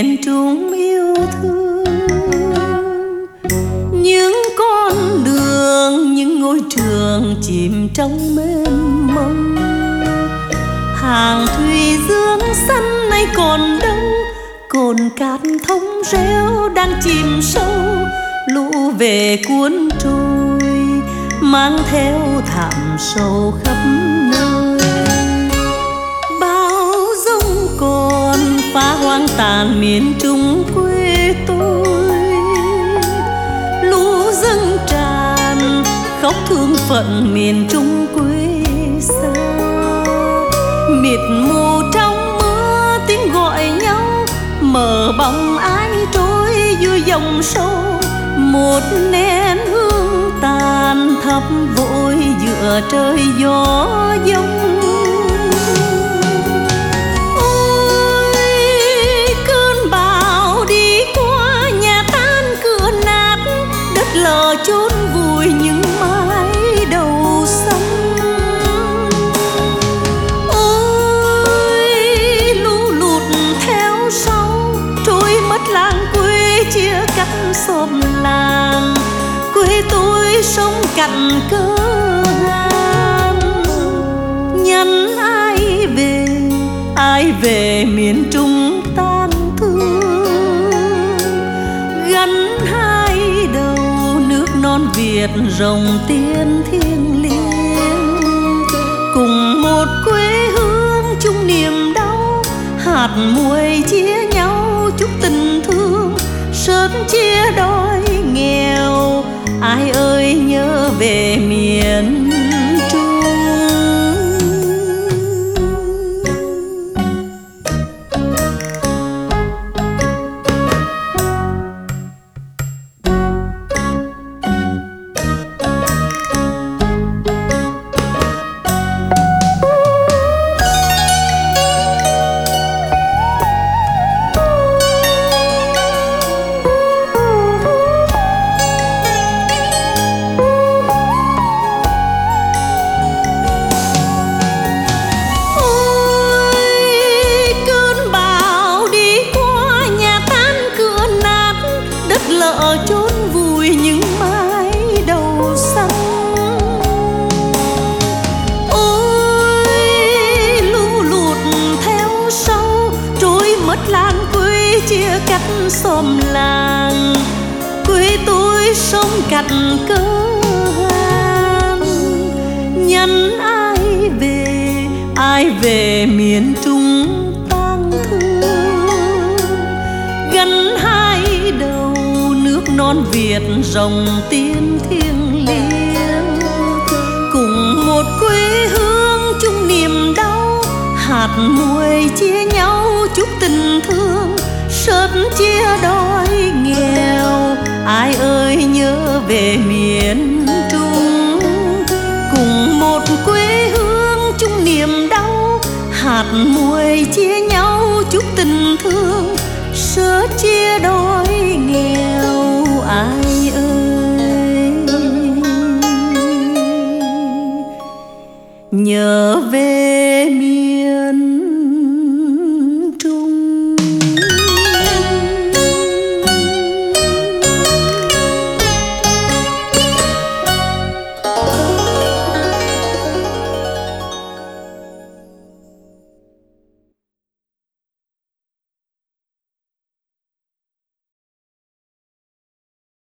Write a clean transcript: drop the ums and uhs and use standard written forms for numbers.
miền Trung yêu thương. Những con đường, những ngôi trường chìm trong mênh mông. Hàng thủy dương xanh nay còn đâu, cồn cát thông reo đang chìm sâu. Lũ về cuốn trôi mang theo thảm sâu khắp nơi. Bão giông còn phá hoang tàn miền Trung quê tôi. Lũ dâng tràn khóc thương phận miền Trung quê xa. Mịt mù trong mưa tiếng gọi nhau, mờ bóng ai trôi dưới dòng sâu. Một nén hương tàn thấp vội giữa trời gió giông. Ôi cơn bão đi qua nhà tan cửa nát, đất lở chôn vùi những mái đầu xanh. Ôi lũ lụt theo sau trôi mất làng quê, chia cắt xóm làng. Quê tôi sống cạnh cơ hàn. Nhắn ai về miền Trung tang thương. Gắn hai đầu nước non Việt rồng tiên thiêng liêng. Cùng một quê hương chung niềm đau, hạt muối chia nhau chúc tình thương. Sớt chia đói nghèo, ai ơi nhớ về miền Trung. Chốn vùi những mái đầu xanh. Ôi lũ lụt theo sau trôi mất làng quê, chia cắt xóm làng. Quê tôi sống cạnh cơ hàn. Nhắn ai về miền Trung tang thương. Gắn hai đầu nước non Việt rồng tiên thiêng liêng. Cùng một quê hương chung niềm đau, hạt muối chia nhau chúc tình thương. Sớt chia đói nghèo, ai ơi nhớ về miền Trung. Cùng một quê hương chung niềm đau, hạt muối chia nhau chúc tình thương. Sớt chia đói nghèo, ai